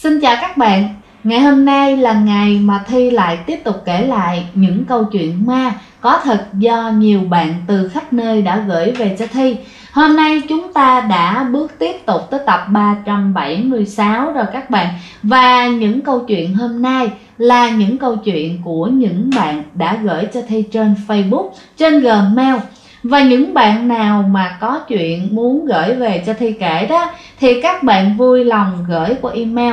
Xin chào các bạn. Ngày hôm nay là ngày mà Thi lại tiếp tục kể lại những câu chuyện ma có thật do nhiều bạn từ khắp nơi đã gửi về cho Thi. Hôm nay chúng ta đã bước tiếp tục tới tập 376 rồi các bạn. Và những câu chuyện hôm nay là những câu chuyện của những bạn đã gửi cho Thi trên Facebook, trên Gmail. Và những bạn nào mà có chuyện muốn gửi về cho Thi kể đó thì các bạn vui lòng gửi qua email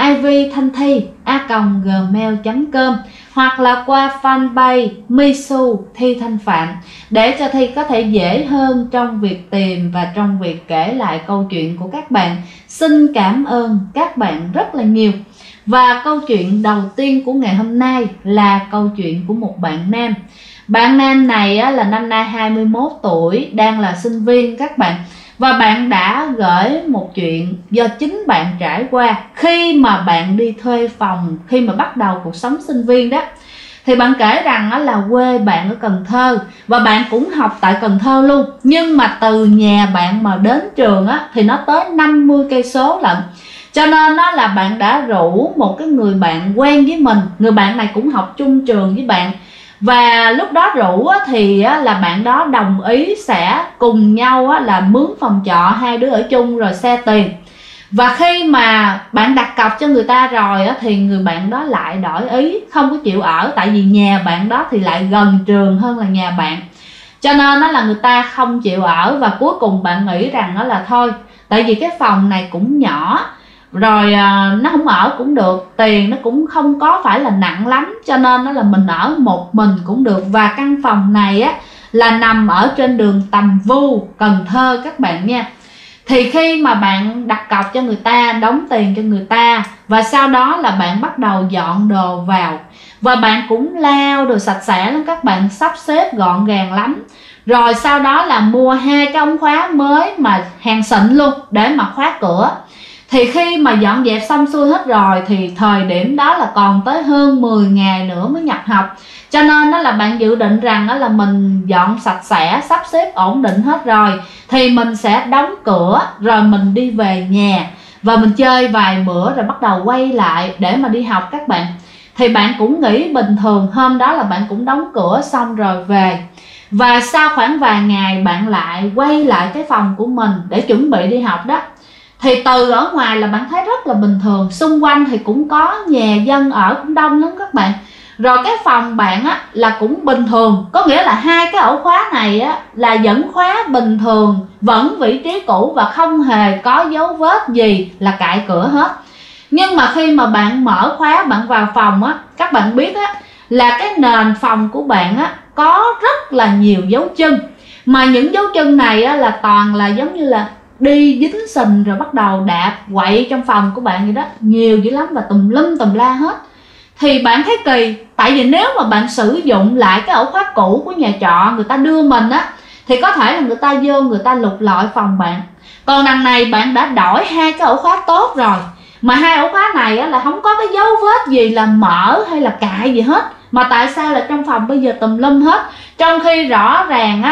ivthanthi@gmail.com hoặc là qua fanpage Misu Thi Thanh Phạm để cho Thi có thể dễ hơn trong việc tìm và trong việc kể lại câu chuyện của các bạn. Xin cảm ơn các bạn rất là nhiều. Và câu chuyện đầu tiên của ngày hôm nay là câu chuyện của một bạn nam. Bạn nam này là năm nay 21 tuổi, đang là sinh viên các bạn. Và bạn đã gửi một chuyện do chính bạn trải qua khi mà bạn đi thuê phòng, khi mà bắt đầu cuộc sống sinh viên đó. Thì bạn kể rằng là quê bạn ở Cần Thơ và bạn cũng học tại Cần Thơ luôn. Nhưng mà từ nhà bạn mà đến trường thì nó tới 50 cây số lận. Cho nên đó là bạn đã rủ một cái người bạn quen với mình. Người bạn này cũng học chung trường với bạn. Và lúc đó rủ thì là bạn đó đồng ý sẽ cùng nhau là mướn phòng trọ, hai đứa ở chung rồi xe tiền. Và khi mà bạn đặt cọc cho người ta rồi thì người bạn đó lại đổi ý, không có chịu ở. Tại vì nhà bạn đó thì lại gần trường hơn là nhà bạn. Cho nên là người ta không chịu ở. Và cuối cùng bạn nghĩ rằng là thôi, tại vì cái phòng này cũng nhỏ rồi nó không ở cũng được, tiền nó cũng không có phải là nặng lắm, cho nên là mình ở một mình cũng được. Và căn phòng này là nằm ở trên đường Tầm Vu, Cần Thơ các bạn nha. Thì khi mà bạn đặt cọc cho người ta, đóng tiền cho người ta, và sau đó là bạn bắt đầu dọn đồ vào. Và bạn cũng lau đồ sạch sẽ lắm các bạn, sắp xếp gọn gàng lắm. Rồi sau đó là mua 2 cái ống khóa mới mà hàng xịn luôn để mà khóa cửa. Thì khi mà dọn dẹp xong xuôi hết rồi thì thời điểm đó là còn tới hơn 10 ngày nữa mới nhập học. Cho nên đó là bạn dự định rằng đó là mình dọn sạch sẽ, sắp xếp ổn định hết rồi thì mình sẽ đóng cửa rồi mình đi về nhà và mình chơi vài bữa rồi bắt đầu quay lại để mà đi học các bạn. Thì bạn cũng nghĩ bình thường, hôm đó là bạn cũng đóng cửa xong rồi về. Và sau khoảng vài ngày bạn lại quay lại cái phòng của mình để chuẩn bị đi học đó. Thì từ ở ngoài là bạn thấy rất là bình thường, xung quanh thì cũng có nhà dân ở cũng đông lắm các bạn. Rồi cái phòng bạn là cũng bình thường, có nghĩa là 2 cái ổ khóa này là vẫn khóa bình thường, vẫn vị trí cũ và không hề có dấu vết gì là cạy cửa hết. Nhưng mà khi mà bạn mở khóa, bạn vào phòng các bạn biết là cái nền phòng của bạn có rất là nhiều dấu chân. Mà những dấu chân này là toàn là giống như là đi dính sình rồi bắt đầu đạp quậy trong phòng của bạn vậy đó, nhiều dữ lắm và tùm lum tùm la hết. Thì bạn thấy kỳ, tại vì nếu mà bạn sử dụng lại cái ổ khóa cũ của nhà trọ người ta đưa mình thì có thể là người ta vô người ta lục lọi phòng bạn. Còn đằng này bạn đã đổi 2 cái ổ khóa tốt rồi, mà 2 ổ khóa này là không có cái dấu vết gì là mở hay là cạy gì hết. Mà tại sao là trong phòng bây giờ tùm lum hết, trong khi rõ ràng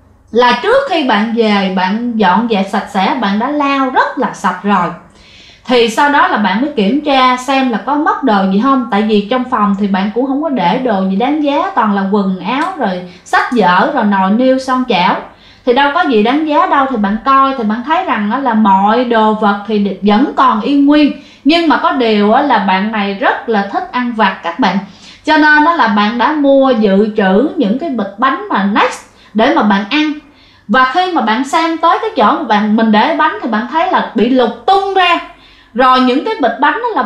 là trước khi bạn về bạn dọn dẹp sạch sẽ, bạn đã lau rất là sạch rồi. Thì sau đó là bạn mới kiểm tra xem là có mất đồ gì không. Tại vì trong phòng thì bạn cũng không có để đồ gì đáng giá, toàn là quần áo rồi sách vở rồi nồi niêu son chảo, thì đâu có gì đáng giá đâu. Thì bạn coi thì bạn thấy rằng là mọi đồ vật thì vẫn còn yên nguyên. Nhưng mà có điều là bạn này rất là thích ăn vặt các bạn. Cho nên là bạn đã mua dự trữ những cái bịch bánh mà Next để mà bạn ăn. Và khi mà bạn sang tới cái chỗ mà mình để bánh thì bạn thấy là bị lục tung ra. Rồi những cái bịch bánh là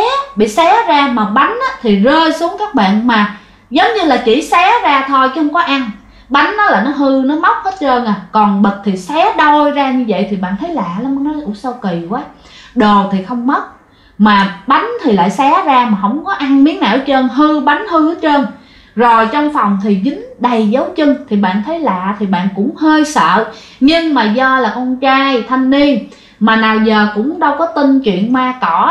bị xé ra, mà bánh thì rơi xuống các bạn, mà giống như là chỉ xé ra thôi chứ không có ăn. Bánh là nó hư, nó móc hết trơn còn bịch thì xé đôi ra như vậy. Thì bạn thấy lạ lắm, nó ủa sao kỳ quá, đồ thì không mất mà bánh thì lại xé ra mà không có ăn miếng nào hết trơn, bánh hư hết trơn. Rồi trong phòng thì dính đầy dấu chân. Thì bạn thấy lạ thì bạn cũng hơi sợ. Nhưng mà do là con trai thanh niên mà nào giờ cũng đâu có tin chuyện ma cỏ,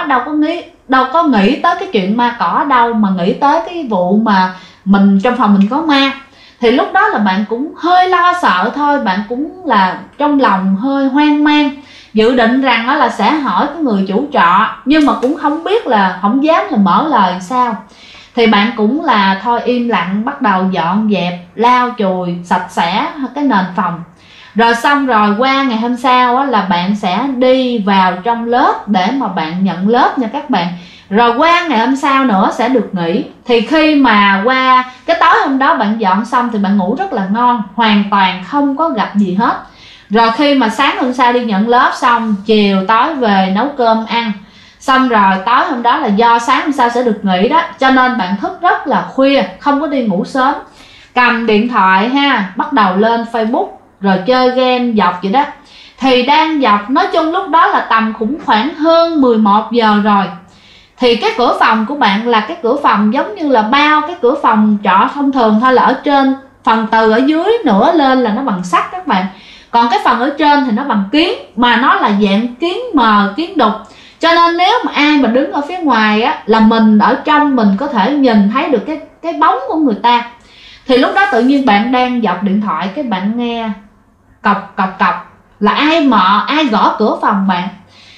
đâu có nghĩ tới cái chuyện ma cỏ đâu, mà nghĩ tới cái vụ mà trong phòng mình có ma. Thì lúc đó là bạn cũng hơi lo sợ thôi, bạn cũng là trong lòng hơi hoang mang. dự định rằng là sẽ hỏi cái người chủ trọ, nhưng mà cũng không biết là không dám là mở lời sao. Thì bạn cũng là thôi im lặng bắt đầu dọn dẹp, lau chùi sạch sẽ cái nền phòng. Rồi xong rồi qua ngày hôm sau là bạn sẽ đi vào trong lớp để mà bạn nhận lớp nha các bạn. Rồi qua ngày hôm sau nữa sẽ được nghỉ. Thì khi mà qua cái tối hôm đó bạn dọn xong thì bạn ngủ rất là ngon, hoàn toàn không có gặp gì hết. Rồi khi mà sáng hôm sau đi nhận lớp xong, chiều tối về nấu cơm ăn. Xong rồi tối hôm đó là do sáng hôm sau sẽ được nghỉ đó, cho nên bạn thức rất là khuya, không có đi ngủ sớm. Cầm điện thoại ha, bắt đầu lên Facebook rồi chơi game dọc vậy đó. Thì đang dọc, nói chung lúc đó là tầm cũng khoảng hơn 11 giờ rồi. Thì cái cửa phòng của bạn là cái cửa phòng giống như là bao cái cửa phòng trọ thông thường thôi, là ở trên phần từ ở dưới nửa lên là nó bằng sắt các bạn. Còn cái phần ở trên thì nó bằng kiến, mà nó là dạng kiến mờ, kiến đục. Cho nên nếu mà ai mà đứng ở phía ngoài á, là mình ở trong mình có thể nhìn thấy được cái bóng của người ta. Thì lúc đó tự nhiên bạn đang dọc điện thoại, cái bạn nghe cọc cọc cọc, là ai gõ cửa phòng bạn.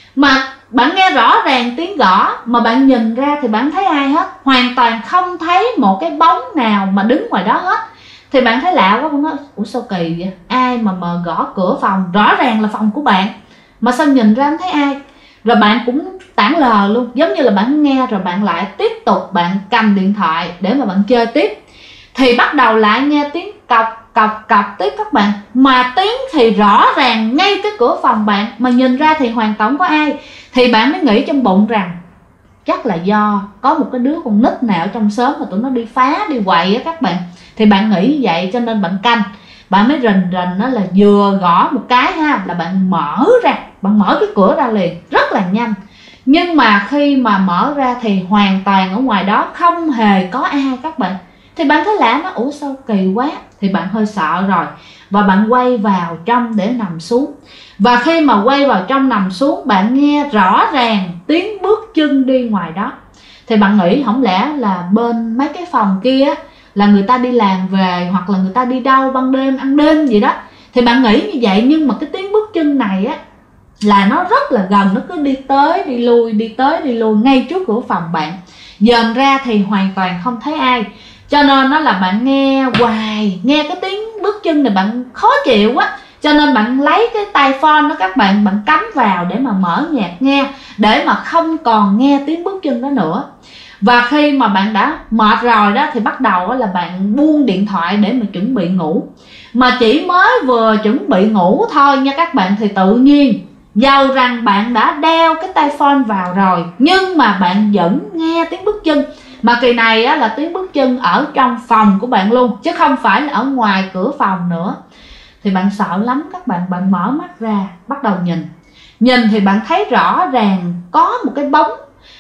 Mà bạn nghe rõ ràng tiếng gõ, mà bạn nhìn ra thì bạn thấy ai hết, hoàn toàn không thấy một cái bóng nào mà đứng ngoài đó hết. Thì bạn thấy lạ quá, bạn nói ủa sao kỳ vậy, ai mà gõ cửa phòng, rõ ràng là phòng của bạn mà sao nhìn ra không thấy ai. Rồi bạn cũng tản lờ luôn, giống như là bạn nghe rồi bạn lại tiếp tục bạn cầm điện thoại để mà bạn chơi tiếp. Thì bắt đầu lại nghe tiếng cọc cọc cọc tiếp các bạn, mà tiếng thì rõ ràng ngay cái cửa phòng bạn, mà nhìn ra thì hoàn toàn không có ai. Thì bạn mới nghĩ trong bụng rằng chắc là do có một cái đứa con nít nào trong xóm mà tụi nó đi phá đi quậy á các bạn. Thì bạn nghĩ vậy cho nên bạn canh, bạn mới rình nó là vừa gõ một cái ha là bạn mở ra, bạn mở cái cửa ra liền rất là nhanh. Nhưng mà khi mà mở ra thì hoàn toàn ở ngoài đó không hề có ai các bạn. Thì bạn thấy lạ, nó ủa sao kỳ quá. Thì bạn hơi sợ rồi, và bạn quay vào trong để nằm xuống. Và khi mà quay vào trong nằm xuống, bạn nghe rõ ràng tiếng bước chân đi ngoài đó. Thì bạn nghĩ không lẽ là bên mấy cái phòng kia là người ta đi làm về, hoặc là người ta đi đâu ban đêm ăn đêm gì đó. Thì bạn nghĩ như vậy, nhưng mà cái tiếng bước chân này á là nó rất là gần, nó cứ đi tới đi lui, đi tới đi lui ngay trước cửa phòng bạn. Dòm ra thì hoàn toàn không thấy ai. Cho nên nó là bạn nghe hoài, nghe cái tiếng bước chân này bạn khó chịu quá. Cho nên bạn lấy cái tai phone đó các bạn, bạn cắm vào để mà mở nhạc nghe, để mà không còn nghe tiếng bước chân đó nữa. Và khi mà bạn đã mệt rồi đó thì bắt đầu là bạn buông điện thoại để mà chuẩn bị ngủ. Mà chỉ mới vừa chuẩn bị ngủ thôi nha các bạn, thì tự nhiên dầu rằng bạn đã đeo cái tai phone vào rồi, nhưng mà bạn vẫn nghe tiếng bước chân. Mà kỳ này á, là tiếng bước chân ở trong phòng của bạn luôn, chứ không phải là ở ngoài cửa phòng nữa. Thì bạn sợ lắm các bạn, bạn mở mắt ra bắt đầu nhìn thì bạn thấy rõ ràng có một cái bóng.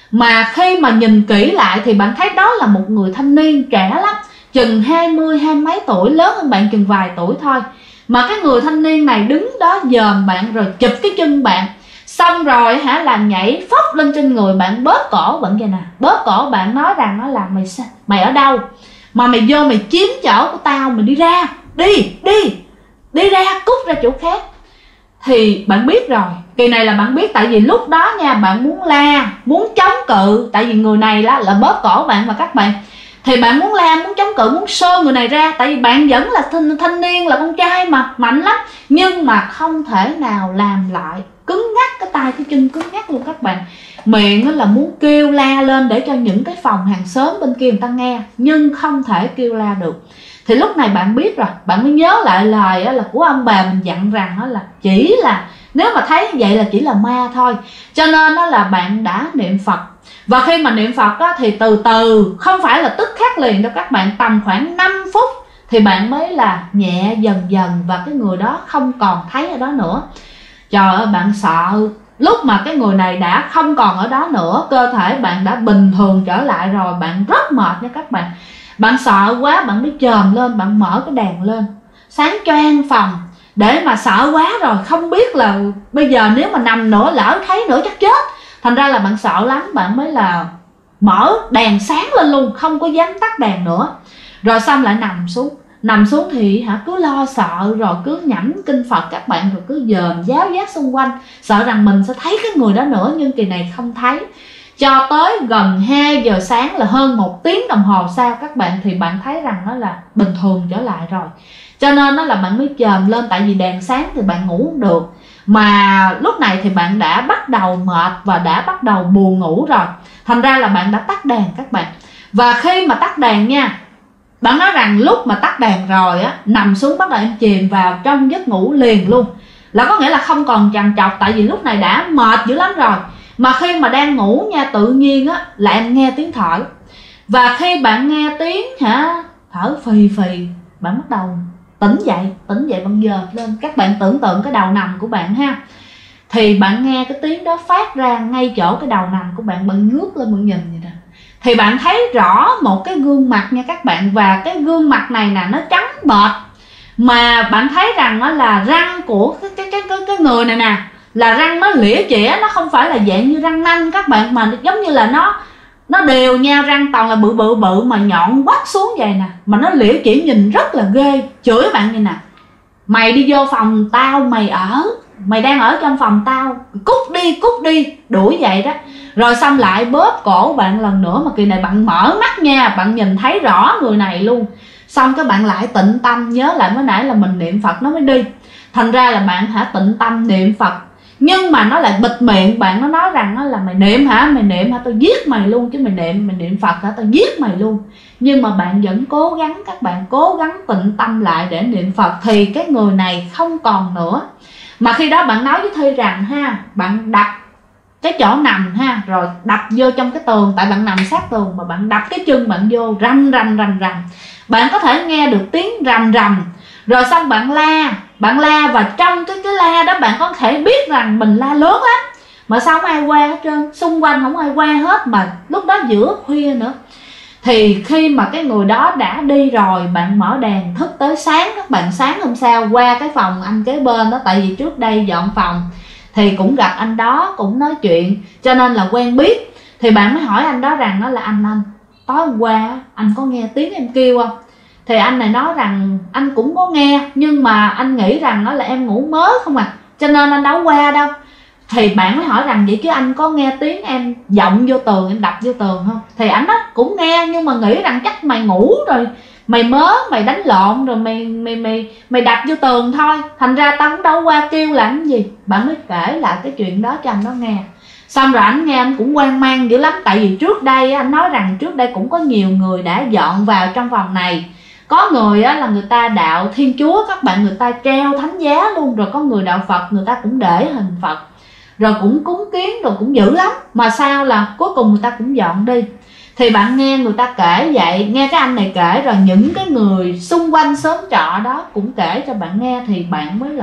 Mà khi mà nhìn kỹ lại thì bạn thấy đó là một người thanh niên trẻ lắm, chừng 20 hai mấy tuổi, lớn hơn bạn chừng vài tuổi thôi. Mà cái người thanh niên này đứng đó dòm bạn rồi chụp cái chân bạn. Xong rồi là nhảy phóc lên trên người bạn, bóp cổ bạn vậy nè, bóp cổ bạn nói rằng nó là mày ở đâu mà mày vô mày chiếm chỗ của tao, mày đi ra, đi ra, cút ra chỗ khác. Thì bạn biết rồi, kỳ này là bạn biết, tại vì lúc đó nha bạn muốn la, muốn chống cự, tại vì người này là bóp cổ bạn mà các bạn. Thì bạn muốn la, muốn chống cự, muốn xô người này ra, tại vì bạn vẫn là thanh niên, là con trai mà, mạnh lắm. Nhưng mà không thể nào làm lại, cứng ngắc, cái tay cái chân cứng ngắc luôn các bạn. Miệng là muốn kêu la lên để cho những cái phòng hàng xóm bên kia người ta nghe, nhưng không thể kêu la được. Thì lúc này bạn biết rồi, bạn mới nhớ lại lời là của ông bà mình dặn rằng là chỉ là nếu mà thấy vậy là chỉ là ma thôi. Cho nên đó là bạn đã niệm Phật. Và khi mà niệm Phật á, thì từ từ, không phải là tức khắc liền đâu các bạn, tầm khoảng 5 phút thì bạn mới là nhẹ dần dần, và cái người đó không còn thấy ở đó nữa. Trời ơi, bạn sợ. Lúc mà cái người này đã không còn ở đó nữa, cơ thể bạn đã bình thường trở lại rồi, bạn rất mệt nha các bạn. Bạn sợ quá, bạn mới chồm lên, bạn mở cái đèn lên, sáng choang phòng, để mà sợ quá rồi, không biết là bây giờ nếu mà nằm nữa, lỡ thấy nữa chắc chết. Thành ra là bạn sợ lắm, bạn mới là mở đèn sáng lên luôn, không có dám tắt đèn nữa. Rồi xong lại nằm xuống. nằm xuống thì cứ lo sợ, rồi cứ nhẩm kinh Phật các bạn, rồi cứ dòm giáo giác xung quanh, sợ rằng mình sẽ thấy cái người đó nữa, nhưng kỳ này không thấy. Cho tới gần 2 giờ sáng là hơn 1 tiếng đồng hồ sau các bạn, thì bạn thấy rằng nó là bình thường trở lại rồi. Cho nên nó là bạn mới chồm lên, tại vì đèn sáng thì bạn ngủ không được, mà lúc này thì bạn đã bắt đầu mệt và đã bắt đầu buồn ngủ rồi, thành ra là bạn đã tắt đèn các bạn. Và khi mà tắt đèn nha, bạn nói rằng lúc mà tắt đèn rồi á, nằm xuống bắt đầu em chìm vào trong giấc ngủ liền luôn, là có nghĩa là không còn trằn trọc, tại vì lúc này đã mệt dữ lắm rồi. Mà khi mà đang ngủ nha, tự nhiên á là em nghe tiếng thở, và khi bạn nghe tiếng thở phì phì, bạn bắt đầu tỉnh dậy bạn dợp lên. Các bạn tưởng tượng cái đầu nằm của bạn ha, thì bạn nghe cái tiếng đó phát ra ngay chỗ cái đầu nằm của bạn, bạn ngước lên bạn nhìn vậy nè, thì bạn thấy rõ một cái gương mặt nha các bạn. Và cái gương mặt này nè, nó trắng bệch, mà bạn thấy rằng nó là răng của cái người này nè, là răng nó lĩa chĩa, nó không phải là dạng như răng nanh các bạn, mà giống như là nó đều nhau, răng toàn là bự mà nhọn quắt xuống vậy nè, mà nó lĩa chĩa nhìn rất là ghê. Chửi bạn như nè: mày đi vô phòng tao mày đang ở trong phòng tao, cút đi, đuổi vậy đó. Rồi xong lại bóp cổ bạn lần nữa, mà kỳ này bạn mở mắt nha, bạn nhìn thấy rõ người này luôn. Xong các bạn lại tịnh tâm, nhớ lại mới nãy là mình niệm Phật nó mới đi, thành ra là bạn tịnh tâm niệm Phật. Nhưng mà nó lại bịt miệng bạn, nó nói rằng nó là mày niệm hả, tao giết mày luôn, chứ mày niệm Phật hả, tao giết mày luôn. Nhưng mà bạn vẫn cố gắng, các bạn cố gắng tịnh tâm lại để niệm Phật, thì cái người này không còn nữa. Mà khi đó bạn nói với Thi rằng bạn đập cái chỗ nằm rồi đập vô trong cái tường, tại bạn nằm sát tường, mà bạn đập cái chân bạn vô, rầm. Bạn có thể nghe được tiếng rầm, rồi xong bạn la, và trong cái la đó bạn có thể biết rằng mình la lớn lắm, mà sao không ai qua hết trơn, xung quanh không ai qua hết, mà lúc đó giữa khuya nữa. Thì khi mà cái người đó đã đi rồi, bạn mở đèn thức tới sáng các bạn. Sáng hôm sau qua cái phòng anh kế bên đó, tại vì trước đây dọn phòng thì cũng gặp anh đó, cũng nói chuyện, cho nên là quen biết. Thì bạn mới hỏi anh đó rằng nó là anh tối hôm qua anh có nghe tiếng em kêu không? Thì anh này nói rằng anh cũng có nghe, nhưng mà anh nghĩ rằng nó là em ngủ mớ không cho nên anh đâu qua đâu. Thì bạn mới hỏi rằng vậy chứ anh có nghe tiếng em vọng vô tường, em đập vô tường không? Thì anh nói cũng nghe, nhưng mà nghĩ rằng chắc mày ngủ rồi, mày mớ, mày đánh lộn rồi mày đập vô tường thôi, thành ra tao cũng đâu qua kêu làm cái gì. Bạn mới kể lại cái chuyện đó cho anh đó nghe. Xong rồi anh nghe anh cũng hoang mang dữ lắm, tại vì trước đây anh nói rằng trước đây cũng có nhiều người đã dọn vào trong phòng này. Có người là người ta đạo Thiên Chúa các bạn, người ta treo thánh giá luôn, rồi có người đạo Phật, người ta cũng để hình Phật, rồi cũng cúng kiến, rồi cũng dữ lắm. Mà sao là cuối cùng người ta cũng dọn đi. Thì bạn nghe người ta kể vậy, nghe cái anh này kể, rồi những cái người xung quanh xóm trọ đó cũng kể cho bạn nghe, thì bạn mới là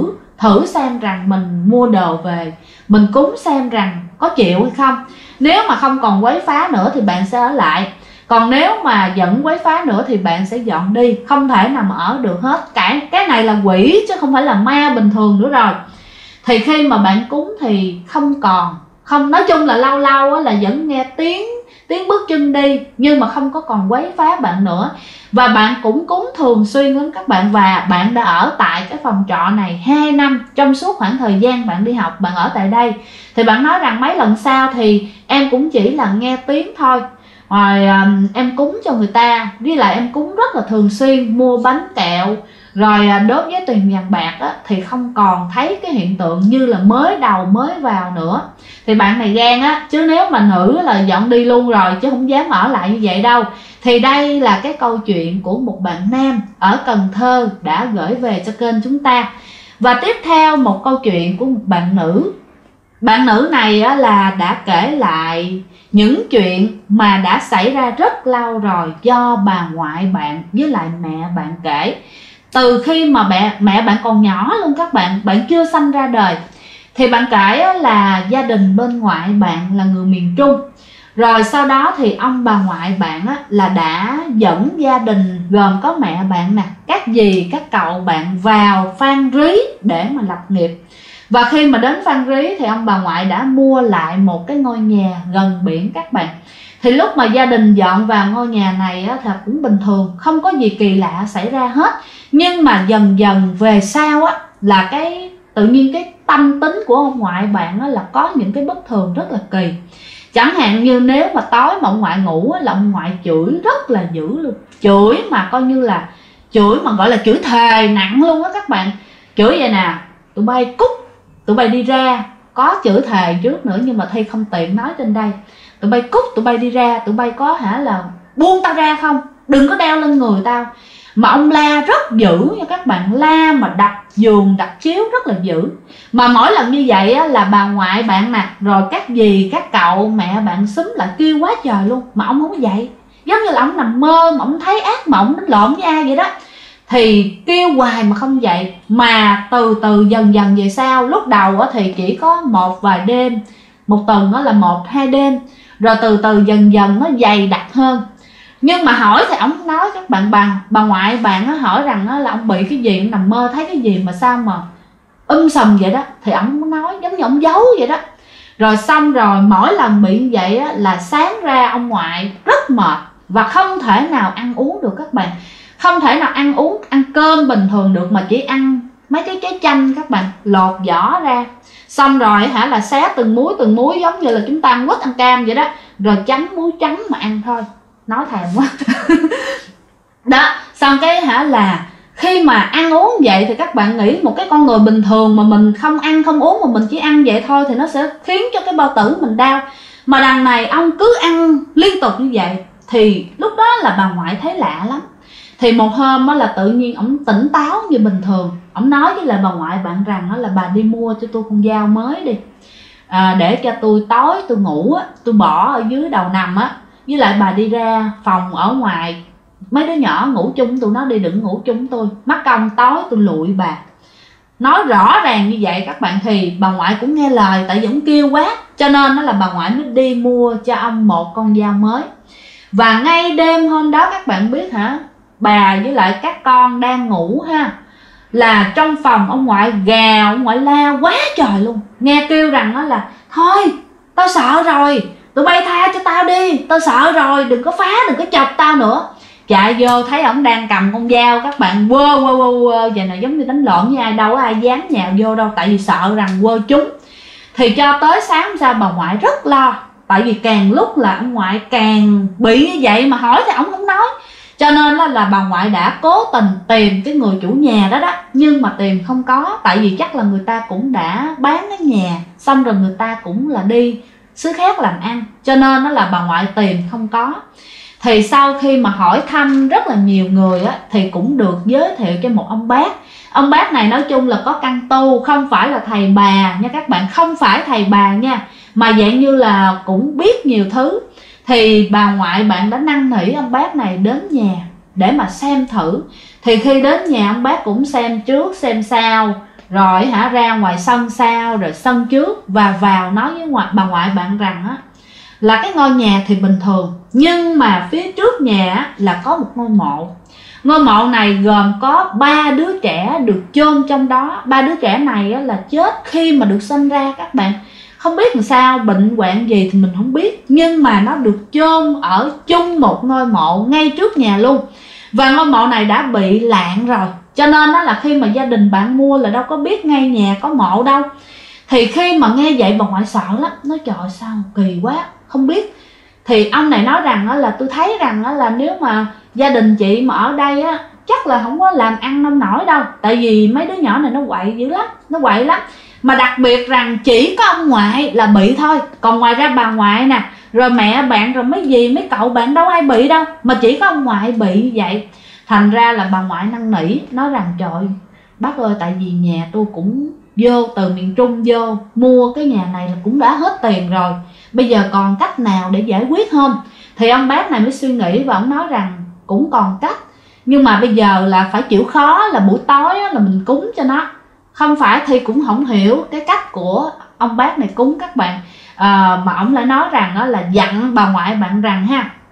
thử xem rằng mình mua đồ về, mình cúng xem rằng có chịu hay không. Nếu mà không còn quấy phá nữa thì bạn sẽ ở lại, còn nếu mà vẫn quấy phá nữa thì bạn sẽ dọn đi, không thể nào mà ở được hết. Cái này là quỷ chứ không phải là ma bình thường nữa rồi. Thì khi mà bạn cúng thì không, nói chung là lâu lâu là vẫn nghe tiếng bước chân đi, nhưng mà không có còn quấy phá bạn nữa. Và bạn cũng cúng thường xuyên lắm các bạn. Và bạn đã ở tại cái phòng trọ này 2 năm, trong suốt khoảng thời gian bạn đi học, bạn ở tại đây. Thì bạn nói rằng mấy lần sau thì em cũng chỉ là nghe tiếng thôi, rồi em cúng cho người ta, với lại em cúng rất là thường xuyên, mua bánh kẹo, rồi đốt với tiền vàng bạc á, thì không còn thấy cái hiện tượng như là mới đầu mới vào nữa. Thì bạn này gan á, chứ nếu mà nữ là dọn đi luôn rồi, chứ không dám ở lại như vậy đâu. Thì đây là cái câu chuyện của một bạn nam ở Cần Thơ đã gửi về cho kênh chúng ta. Và tiếp theo một câu chuyện của một bạn nữ. Bạn nữ này á, là đã kể lại những chuyện mà đã xảy ra rất lâu rồi, do bà ngoại bạn với lại mẹ bạn kể. Từ khi mà mẹ bạn còn nhỏ luôn các bạn, bạn chưa sanh ra đời. Thì bạn kể là gia đình bên ngoại bạn là người miền Trung. Rồi sau đó thì ông bà ngoại bạn là đã dẫn gia đình gồm có mẹ bạn nè, các dì, các cậu bạn vào Phan Rí để mà lập nghiệp. Và khi mà đến Phan Rí thì ông bà ngoại đã mua lại một cái ngôi nhà gần biển các bạn. Thì lúc mà gia đình dọn vào ngôi nhà này á, thì cũng bình thường, không có gì kỳ lạ xảy ra hết. Nhưng mà dần dần về sau á, là cái tự nhiên cái tâm tính của ông ngoại bạn á, là có những cái bất thường rất là kỳ. Chẳng hạn như nếu mà tối mà ông ngoại ngủ á, là ông ngoại chửi rất là dữ luôn. Chửi mà coi như là chửi mà gọi là chửi thề nặng luôn á các bạn. Chửi vậy nè: tụi bay cút, tụi bay đi ra. Có chửi thề trước nữa nhưng mà Thi không tiện nói trên đây. Tụi bay cút, tụi bay đi ra. Tụi bay có là buông tao ra không, đừng có đeo lên người tao. Mà ông la rất dữ nha các bạn, la mà đập giường đập chiếu rất là dữ. Mà mỗi lần như vậy á, là bà ngoại bạn nè, rồi các dì các cậu mẹ bạn xúm lại kêu quá trời luôn. Mà ông không có dậy, giống như là ông nằm mơ mà ông thấy ác mộng đánh lộn với ai vậy đó. Thì kêu hoài mà không dậy. Mà từ từ dần dần về sau, lúc đầu á thì chỉ có một vài đêm, một tuần á là 1-2 đêm, rồi từ từ dần dần nó dày đặc hơn. Nhưng mà hỏi thì ông nói các bạn, bà ngoại bạn á hỏi rằng á là ông bị cái gì, ông nằm mơ thấy cái gì mà sao mà sùm vậy đó. Thì ông nói giống như ông giấu vậy đó. Rồi xong rồi mỗi lần bị như vậy á, là sáng ra ông ngoại rất mệt và không thể nào ăn uống được các bạn. Không thể nào ăn uống, ăn cơm bình thường được, mà chỉ ăn mấy cái trái chanh các bạn, lột vỏ ra. Xong rồi là xé từng muối giống như là chúng ta ăn quýt ăn cam vậy đó. Rồi chấm muối trắng mà ăn thôi. Nói thèm quá. Đó, xong cái là khi mà ăn uống vậy thì các bạn nghĩ một cái con người bình thường mà mình không ăn không uống mà mình chỉ ăn vậy thôi thì nó sẽ khiến cho cái bao tử mình đau. Mà đằng này ông cứ ăn liên tục như vậy. Thì lúc đó là bà ngoại thấy lạ lắm. Thì một hôm đó là tự nhiên ổng tỉnh táo như bình thường. Ổng nói với lại bà ngoại bạn rằng đó là bà đi mua cho tôi con dao mới đi, để cho tôi tối tôi ngủ á, tôi bỏ ở dưới đầu nằm á. Với lại bà đi ra phòng ở ngoài, mấy đứa nhỏ ngủ chung tụi nó đi, đừng ngủ chung tôi, mắc công tối tôi lụi bà. Nói rõ ràng như vậy các bạn. Thì bà ngoại cũng nghe lời, tại vì ổng kêu quá, cho nên đó là bà ngoại mới đi mua cho ông một con dao mới. Và ngay đêm hôm đó các bạn biết bà với lại các con đang ngủ là trong phòng ông ngoại gào, ông ngoại la quá trời luôn. Nghe kêu rằng đó là thôi tao sợ rồi, tụi bay tha cho tao đi, tao sợ rồi, đừng có phá, đừng có chọc tao nữa. Chạy vô thấy ổng đang cầm con dao các bạn, quơ vậy này, giống như đánh lộn với ai, đâu có ai dám nhào vô đâu, tại vì sợ rằng quơ chúng. Thì cho tới sáng hôm sau bà ngoại rất lo, tại vì càng lúc là ông ngoại càng bị như vậy, mà hỏi thì ổng không nói. Cho nên là bà ngoại đã cố tình tìm cái người chủ nhà đó, nhưng mà tìm không có. Tại vì chắc là người ta cũng đã bán cái nhà, xong rồi người ta cũng là đi xứ khác làm ăn, cho nên là bà ngoại tìm không có. Thì sau khi mà hỏi thăm rất là nhiều người á, thì cũng được giới thiệu cho một ông bác. Ông bác này nói chung là có căn tu, không phải là thầy bà nha các bạn, không phải thầy bà nha, mà dạng như là cũng biết nhiều thứ. Thì bà ngoại bạn đã năn nỉ ông bác này đến nhà để mà xem thử. Thì khi đến nhà ông bác cũng xem trước xem sau, rồi ra ngoài sân sau rồi sân trước, và vào nói với bà ngoại bạn rằng là cái ngôi nhà thì bình thường, nhưng mà phía trước nhà là có một ngôi mộ. Ngôi mộ này gồm có 3 đứa trẻ được chôn trong đó. 3 đứa trẻ này là chết khi mà được sinh ra các bạn. Không biết làm sao, bệnh hoạn gì thì mình không biết, nhưng mà nó được chôn ở chung một ngôi mộ ngay trước nhà luôn. Và ngôi mộ này đã bị lạng rồi, cho nên là khi mà gia đình bạn mua là đâu có biết ngay nhà có mộ đâu. Thì khi mà nghe vậy bà ngoại sợ lắm, nói trời sao kỳ quá, không biết. Thì ông này nói rằng là tôi thấy rằng là nếu mà gia đình chị mà ở đây chắc là không có làm ăn nông nổi đâu, tại vì mấy đứa nhỏ này nó quậy dữ lắm, nó quậy lắm. Mà đặc biệt rằng chỉ có ông ngoại là bị thôi, còn ngoài ra bà ngoại nè, rồi mẹ bạn, rồi mấy dì mấy cậu bạn đâu ai bị đâu, mà chỉ có ông ngoại bị như vậy. Thành ra là bà ngoại năn nỉ, nói rằng trời bác ơi, tại vì nhà tôi cũng vô từ miền Trung vô mua cái nhà này là cũng đã hết tiền rồi, bây giờ còn cách nào để giải quyết không? Thì ông bác này mới suy nghĩ và ông nói rằng cũng còn cách, nhưng mà bây giờ là phải chịu khó là buổi tối là mình cúng cho nó. Không phải thì cũng không hiểu cái cách của ông bác này cúng các bạn. Mà ông lại nói rằng là dặn bà ngoại bạn rằng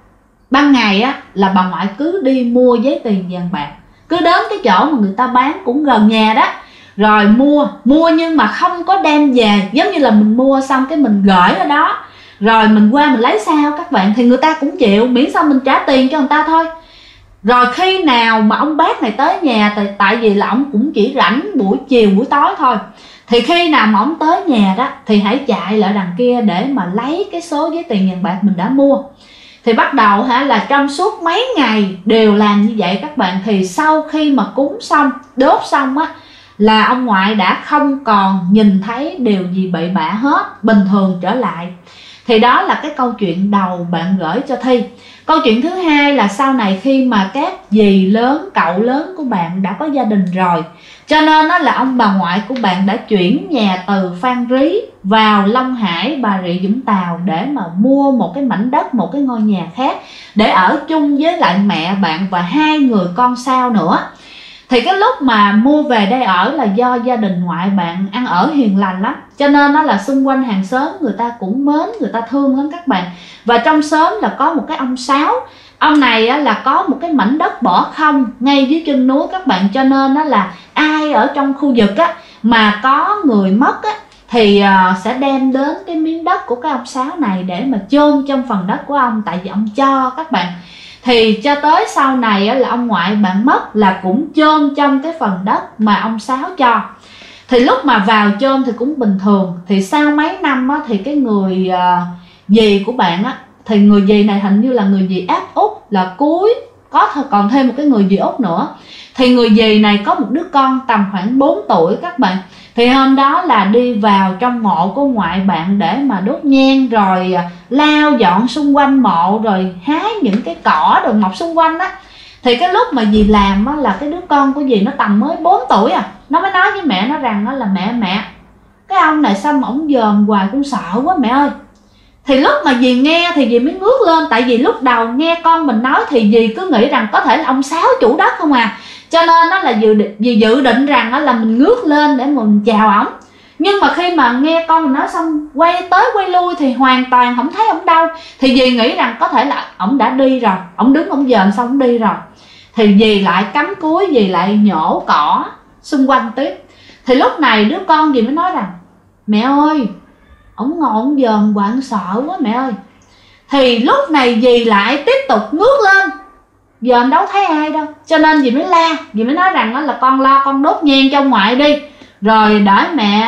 ban ngày là bà ngoại cứ đi mua giấy tiền vàng bạc, cứ đến cái chỗ mà người ta bán cũng gần nhà đó, rồi mua nhưng mà không có đem về, giống như là mình mua xong cái mình gửi ở đó, rồi mình qua mình lấy sao các bạn, thì người ta cũng chịu, miễn sao mình trả tiền cho người ta thôi. Rồi khi nào mà ông bác này tới nhà, tại vì là ông cũng chỉ rảnh buổi chiều buổi tối thôi, thì khi nào mà ông tới nhà đó thì hãy chạy lại đằng kia để mà lấy cái số giấy tiền vàng bạc mình đã mua. Thì bắt đầu là trong suốt mấy ngày đều làm như vậy các bạn. Thì sau khi mà cúng xong, đốt xong á, là ông ngoại đã không còn nhìn thấy điều gì bậy bạ hết, bình thường trở lại. Thì đó là cái câu chuyện đầu bạn gửi cho Thi. Câu chuyện thứ hai là sau này khi mà các dì lớn, cậu lớn của bạn đã có gia đình rồi, cho nên đó là ông bà ngoại của bạn đã chuyển nhà từ Phan Rí vào Long Hải, Bà Rịa Vũng Tàu để mà mua một cái mảnh đất, một cái ngôi nhà khác để ở chung với lại mẹ bạn và 2 người con sau nữa. Thì cái lúc mà mua về đây ở là do gia đình ngoại bạn ăn ở hiền lành lắm, cho nên nó là xung quanh hàng xóm người ta cũng mến, người ta thương lắm các bạn. Và trong xóm là có một cái ông Sáu. Ông này là có một cái mảnh đất bỏ không ngay dưới chân núi các bạn, cho nên đó là ai ở trong khu vực mà có người mất thì sẽ đem đến cái miếng đất của cái ông Sáu này để mà chôn trong phần đất của ông, tại vì ông cho các bạn. Thì cho tới sau này là ông ngoại bạn mất là cũng chôn trong cái phần đất mà ông Sáu cho. Thì lúc mà vào chôn thì cũng bình thường. Thì sau mấy năm thì cái người dì của bạn thì người dì này hình như là người dì áp út là cuối, có còn thêm một cái người dì út nữa. Thì người dì này có một đứa con tầm khoảng 4 tuổi các bạn. Thì hôm đó là đi vào trong mộ của ngoại bạn để mà đốt nhang, rồi lau dọn xung quanh mộ, rồi hái những cái cỏ rồi mọc xung quanh Thì cái lúc mà dì làm là cái đứa con của dì nó tầm mới 4 tuổi nó mới nói với mẹ nó rằng là mẹ, cái ông này sao mà ổng dòm hoài, cũng sợ quá mẹ ơi. Thì lúc mà dì nghe thì dì mới ngước lên, tại vì lúc đầu nghe con mình nói thì dì cứ nghĩ rằng có thể là ông Sáu chủ đất không cho nên đó là dì dự định rằng là mình ngước lên để mình chào ổng. Nhưng mà khi mà nghe con mình nói xong, quay tới quay lui thì hoàn toàn không thấy ổng đâu. Thì dì nghĩ rằng có thể là ổng đã đi rồi, ổng đứng ổng dòm xong ổng đi rồi. Thì dì lại cắm cúi, dì lại nhổ cỏ xung quanh tiếp. Thì lúc này đứa con dì mới nói rằng mẹ ơi, ổng ngồi ổng dòm hoài, sợ quá mẹ ơi. Thì lúc này dì lại tiếp tục ngước lên, dòm đâu thấy ai đâu, cho nên dì mới la. Dì mới nói rằng là con lo con đốt nhang cho ông ngoại đi, rồi để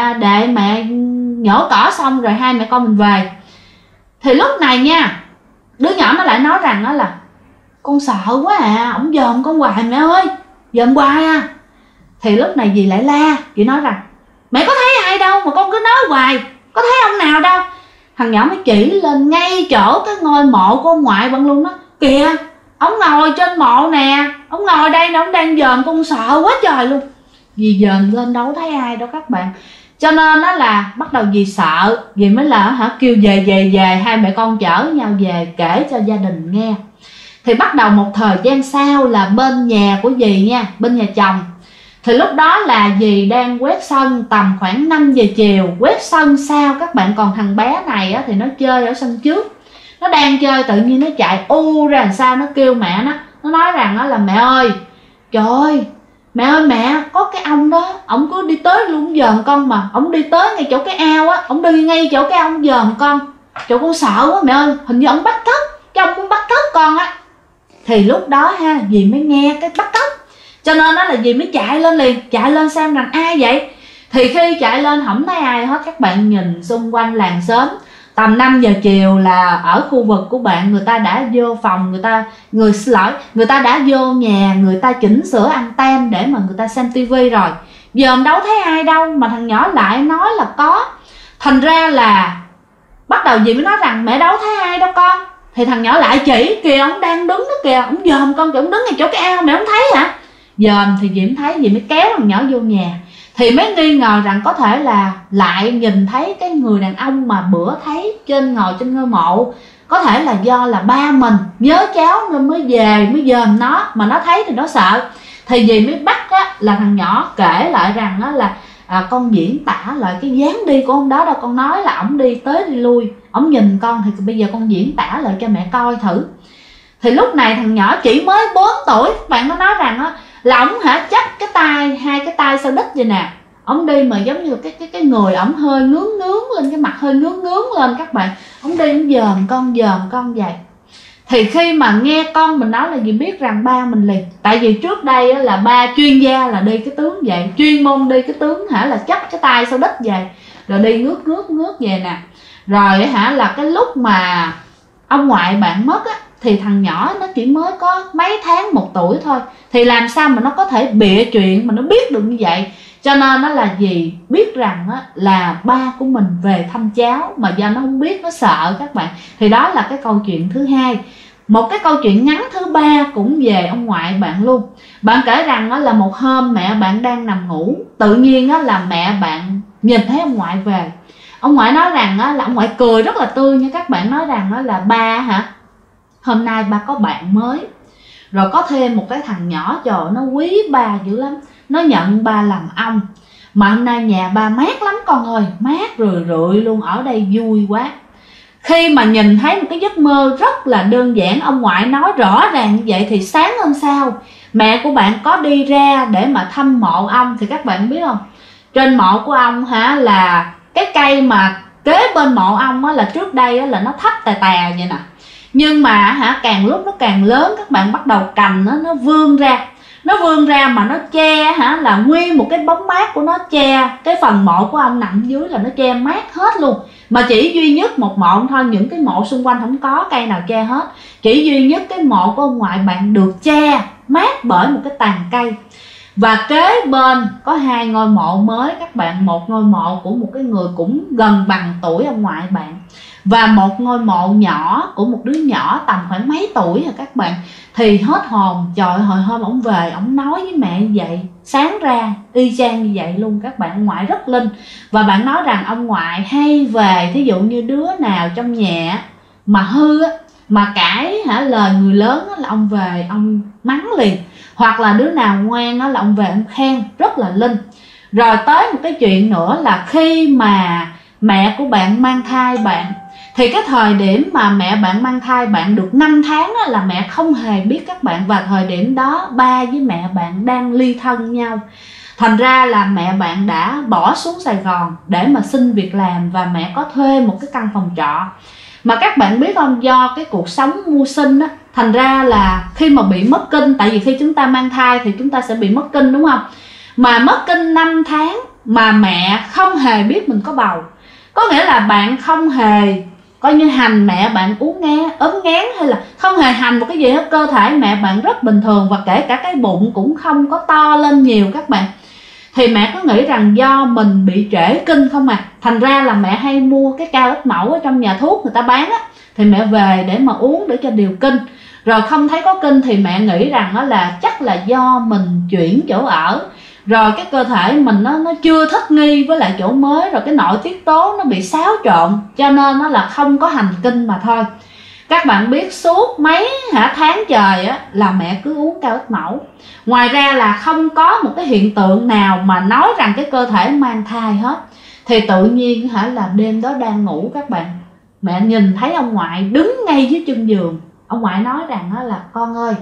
mẹ nhổ cỏ xong rồi hai mẹ con mình về. Thì lúc này nha, đứa nhỏ nó lại nói rằng là con sợ quá ổng dòm con hoài mẹ ơi, dòm hoài Thì lúc này dì lại la, dì nói rằng mẹ có thấy ai đâu mà con cứ nói hoài, có thấy ông nào đâu. Thằng nhỏ mới chỉ lên ngay chỗ cái ngôi mộ của ông ngoại bạn luôn đó, kìa ông ngồi trên mộ nè, ông ngồi đây nè, ông đang dòm, con sợ quá trời luôn. Dì dòm lên đâu thấy ai đâu các bạn. Cho nên đó là bắt đầu dì sợ, dì mới là kêu về, hai mẹ con chở nhau về kể cho gia đình nghe. Thì bắt đầu một thời gian sau là bên nhà của dì nha, bên nhà chồng, thì lúc đó là dì đang quét sân tầm khoảng 5 giờ chiều. Quét sân sao các bạn, còn thằng bé này thì nó chơi ở sân trước. Nó đang chơi tự nhiên nó chạy ra làm sao, nó kêu mẹ nó nói rằng là mẹ ơi, trời ơi mẹ, có cái ông đó, ổng cứ đi tới luôn dòm con, mà ổng đi tới ngay chỗ cái ao ổng đi ngay chỗ cái ao dòm con. Trời, con sợ quá mẹ ơi, hình như ổng bắt cóc, cái ông cũng bắt cóc con Thì lúc đó dì mới nghe cái bắt cóc, cho nên đó là dì mới chạy lên liền, chạy lên xem rằng ai vậy. Thì khi chạy lên không thấy ai hết các bạn, nhìn xung quanh làng xóm. Tầm 5 giờ chiều là ở khu vực của bạn, người ta đã vô phòng, người ta đã vô nhà, người ta chỉnh sửa anten để mà người ta xem tivi rồi. Giờ đâu thấy ai đâu, mà thằng nhỏ lại nói là có. Thành ra là bắt đầu dì mới nói rằng mẹ đâu thấy ai đâu con. Thì thằng nhỏ lại chỉ, kìa ông đang đứng đó kìa, ông dòm con kìa, ông đứng ngay chỗ cái ao, mẹ không thấy hả? Dòm thì dì mới thấy, dì mới kéo thằng nhỏ vô nhà. Thì mới nghi ngờ rằng có thể là lại nhìn thấy cái người đàn ông mà bữa thấy ngồi trên ngôi mộ. Có thể là do là ba mình nhớ cháu nên mới về, mới dòm nó, mà nó thấy thì nó sợ. Thì dì mới bắt là thằng nhỏ kể lại rằng là con diễn tả lại cái dáng đi của ông đó đâu. Con nói là ổng đi tới đi lui, ổng nhìn con, thì bây giờ con diễn tả lại cho mẹ coi thử. Thì lúc này thằng nhỏ chỉ mới 4 tuổi, bạn nó nói rằng là ổng chắp cái tay, hai cái tay sau đít vậy nè, Ông đi mà giống như cái người ổng hơi ngướng lên, cái mặt hơi ngướng lên các bạn. Ông đi ông dòm con vậy. Thì khi mà nghe con mình nói là gì biết rằng ba mình liền. Tại vì trước đây là ba chuyên gia là đi cái tướng vậy, chuyên môn đi cái tướng là chấp cái tay sau đất vậy, rồi đi ngước về nè. Rồi là cái lúc mà ông ngoại bạn mất á, thì thằng nhỏ nó chỉ mới có mấy tháng 1 tuổi thôi, thì làm sao mà nó có thể bịa chuyện mà nó biết được như vậy. Cho nên nó là gì, biết rằng á, là ba của mình về thăm cháu, mà do nó không biết, nó sợ các bạn. Thì đó là cái câu chuyện thứ hai. Một cái câu chuyện ngắn thứ ba cũng về ông ngoại bạn luôn. Bạn kể rằng á, là một hôm mẹ bạn đang nằm ngủ, tự nhiên á, là mẹ bạn nhìn thấy ông ngoại về. Ông ngoại nói rằng á, là ông ngoại cười rất là tươi nha các bạn, nói rằng á, là ba hôm nay ba có bạn mới, rồi có thêm một cái thằng nhỏ, trời nó quý ba dữ lắm, nó nhận ba làm ông. Mà hôm nay nhà ba mát lắm con ơi, mát rượi luôn, ở đây vui quá. Khi mà nhìn thấy một cái giấc mơ rất là đơn giản, ông ngoại nói rõ ràng như vậy, thì sáng hôm sau mẹ của bạn có đi ra để mà thăm mộ ông. Thì các bạn biết không, trên mộ của ông là cái cây mà kế bên mộ ông là trước đây là nó thấp tè vậy nè. Nhưng mà càng lúc nó càng lớn, các bạn bắt đầu cành nó vươn ra mà nó che là nguyên một cái bóng mát của nó che cái phần mộ của ông nằm dưới, là nó che mát hết luôn. Mà chỉ duy nhất một mộ thôi, những cái mộ xung quanh không có cây nào che hết, chỉ duy nhất cái mộ của ông ngoại bạn được che mát bởi một cái tàn cây. Và kế bên có 2 ngôi mộ mới các bạn, một ngôi mộ của một cái người cũng gần bằng tuổi ông ngoại bạn, và một ngôi mộ nhỏ của một đứa nhỏ tầm khoảng mấy tuổi hả các bạn. Thì hết hồn, trời, hồi hôm ổng về ổng nói với mẹ như vậy, sáng ra y chang như vậy luôn các bạn. Ông ngoại rất linh. Và bạn nói rằng ông ngoại hay về, thí dụ như đứa nào trong nhà mà hư á, mà cãi lời người lớn á, là ông về ông mắng liền. Hoặc là đứa nào ngoan á, là ông về ông khen, rất là linh. Rồi tới một cái chuyện nữa là khi mà mẹ của bạn mang thai bạn, thì cái thời điểm mà mẹ bạn mang thai bạn được 5 tháng á, là mẹ không hề biết các bạn. Và thời điểm đó ba với mẹ bạn đang ly thân nhau. Thành ra là mẹ bạn đã bỏ xuống Sài Gòn để mà xin việc làm, và mẹ có thuê một cái căn phòng trọ. Mà các bạn biết không, do cái cuộc sống mưu sinh á, thành ra là khi mà bị mất kinh, tại vì khi chúng ta mang thai thì chúng ta sẽ bị mất kinh đúng không. Mà mất kinh 5 tháng mà mẹ không hề biết mình có bầu. Có nghĩa là bạn không hề coi như hành mẹ bạn ốm ngán hay là không hề hành một cái gì hết. Cơ thể mẹ bạn rất bình thường, và kể cả cái bụng cũng không có to lên nhiều các bạn. Thì mẹ cứ nghĩ rằng do mình bị trễ kinh không à. Thành ra là mẹ hay mua cái cao ích mẫu ở trong nhà thuốc người ta bán á, thì mẹ về để mà uống để cho điều kinh. Rồi không thấy có kinh thì mẹ nghĩ rằng đó là chắc là do mình chuyển chỗ ở, rồi cái cơ thể mình nó chưa thích nghi với lại chỗ mới, rồi cái nội tiết tố nó bị xáo trộn, cho nên nó là không có hành kinh mà thôi. Các bạn biết suốt mấy tháng trời á, là mẹ cứ uống cao ích mẫu. Ngoài ra là không có một cái hiện tượng nào mà nói rằng cái cơ thể mang thai hết. Thì tự nhiên là đêm đó đang ngủ các bạn, mẹ nhìn thấy ông ngoại đứng ngay dưới chân giường. Ông ngoại nói rằng là con ơi,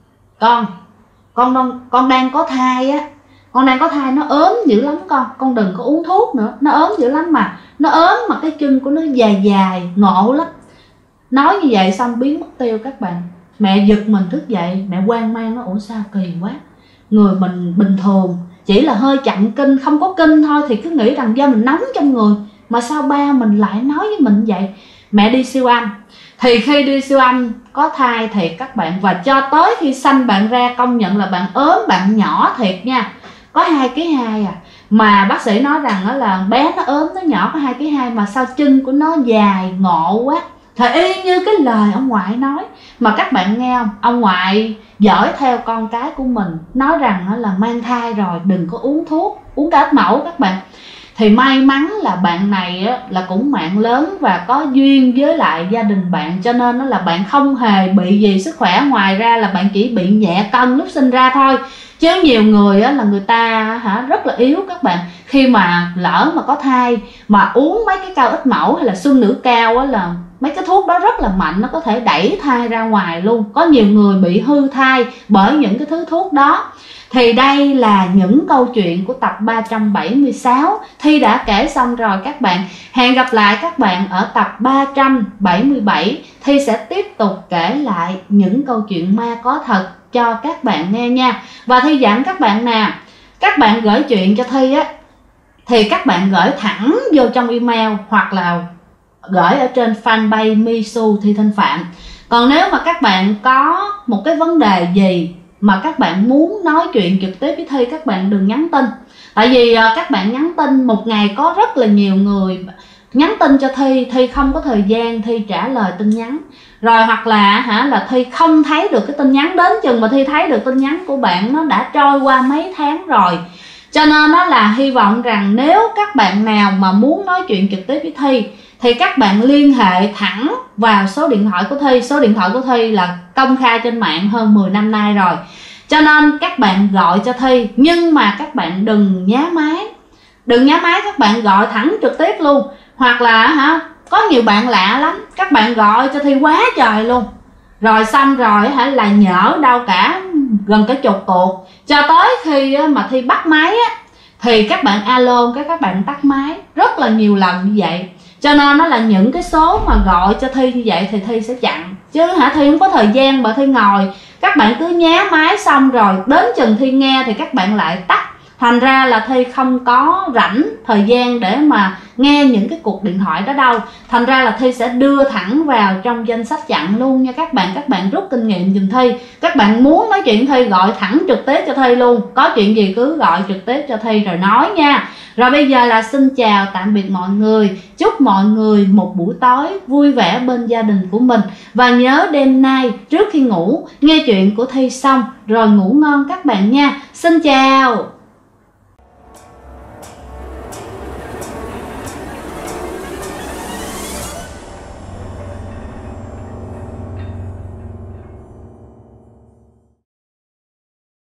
con đang có thai á, con đang có thai, nó ốm dữ lắm con đừng có uống thuốc nữa, nó ốm dữ lắm, mà nó ốm mà cái chân của nó dài ngộ lắm. Nói như vậy xong biến mất tiêu các bạn. Mẹ giật mình thức dậy, mẹ hoang mang, nó ủa sao kỳ quá, người mình bình thường chỉ là hơi chậm kinh, không có kinh thôi, thì cứ nghĩ rằng do mình nóng trong người, mà sao ba mình lại nói với mình vậy. Mẹ đi siêu âm, thì khi đi siêu âm có thai thiệt các bạn. Và cho tới khi sanh bạn ra, công nhận là bạn ốm, bạn nhỏ thiệt nha, có 2,2 kg à. Mà bác sĩ nói rằng đó là bé nó ốm, nó nhỏ có 2,2 kg, mà sao chân của nó dài ngộ quá. Thì y như cái lời ông ngoại nói. Mà các bạn nghe không, ông ngoại dõi theo con cái của mình, nói rằng là mang thai rồi đừng có uống thuốc, uống cao ích mẫu các bạn. Thì may mắn là bạn này là cũng mạng lớn và có duyên với lại gia đình bạn, cho nên là bạn không hề bị gì sức khỏe. Ngoài ra là bạn chỉ bị nhẹ cân lúc sinh ra thôi. Chứ nhiều người là người ta rất là yếu các bạn. Khi mà lỡ mà có thai mà uống mấy cái cao ích mẫu hay là xuân nữ cao là mấy cái thuốc đó rất là mạnh, nó có thể đẩy thai ra ngoài luôn. Có nhiều người bị hư thai bởi những cái thứ thuốc đó. Thì đây là những câu chuyện của tập 376. Thi đã kể xong rồi các bạn. Hẹn gặp lại các bạn ở tập 377. Thi sẽ tiếp tục kể lại những câu chuyện ma có thật cho các bạn nghe nha. Và Thi dặn các bạn nè, các bạn gửi chuyện cho Thi á, thì các bạn gửi thẳng vô trong email hoặc là gửi ở trên fanpage Misu Thi Thanh Phạm. Còn nếu mà các bạn có một cái vấn đề gì mà các bạn muốn nói chuyện trực tiếp với Thi, các bạn đừng nhắn tin. Tại vì các bạn nhắn tin một ngày có rất là nhiều người nhắn tin cho Thi, Thi không có thời gian Thi trả lời tin nhắn. Rồi hoặc là Thi không thấy được cái tin nhắn, đến chừng mà Thi thấy được tin nhắn của bạn nó đã trôi qua mấy tháng rồi. Cho nên đó là hy vọng rằng nếu các bạn nào mà muốn nói chuyện trực tiếp với Thi thì các bạn liên hệ thẳng vào số điện thoại của Thi. Số điện thoại của Thi là công khai trên mạng hơn 10 năm nay rồi. Cho nên các bạn gọi cho Thi, nhưng mà các bạn đừng nhá máy. Đừng nhá máy, các bạn gọi thẳng trực tiếp luôn. Hoặc là có nhiều bạn lạ lắm, các bạn gọi cho Thi quá trời luôn. Rồi xong rồi là nhỡ đâu cả gần cái chục cuộc. Cho tới khi mà Thi bắt máy á, thì các bạn alo các bạn tắt máy. Rất là nhiều lần như vậy. Cho nên nó là những cái số mà gọi cho Thi như vậy thì Thi sẽ chặn. Chứ Thi không có thời gian mà Thi ngồi. Các bạn cứ nhá máy xong rồi đến chừng Thi nghe thì các bạn lại tắt. Thành ra là Thi không có rảnh thời gian để mà nghe những cái cuộc điện thoại đó đâu. Thành ra là Thi sẽ đưa thẳng vào trong danh sách chặn luôn nha các bạn. Các bạn rút kinh nghiệm giùm Thi. Các bạn muốn nói chuyện Thi gọi thẳng trực tiếp cho Thi luôn. Có chuyện gì cứ gọi trực tiếp cho Thi rồi nói nha. Rồi bây giờ là xin chào tạm biệt mọi người. Chúc mọi người một buổi tối vui vẻ bên gia đình của mình. Và nhớ đêm nay trước khi ngủ nghe chuyện của Thi xong rồi ngủ ngon các bạn nha. Xin chào.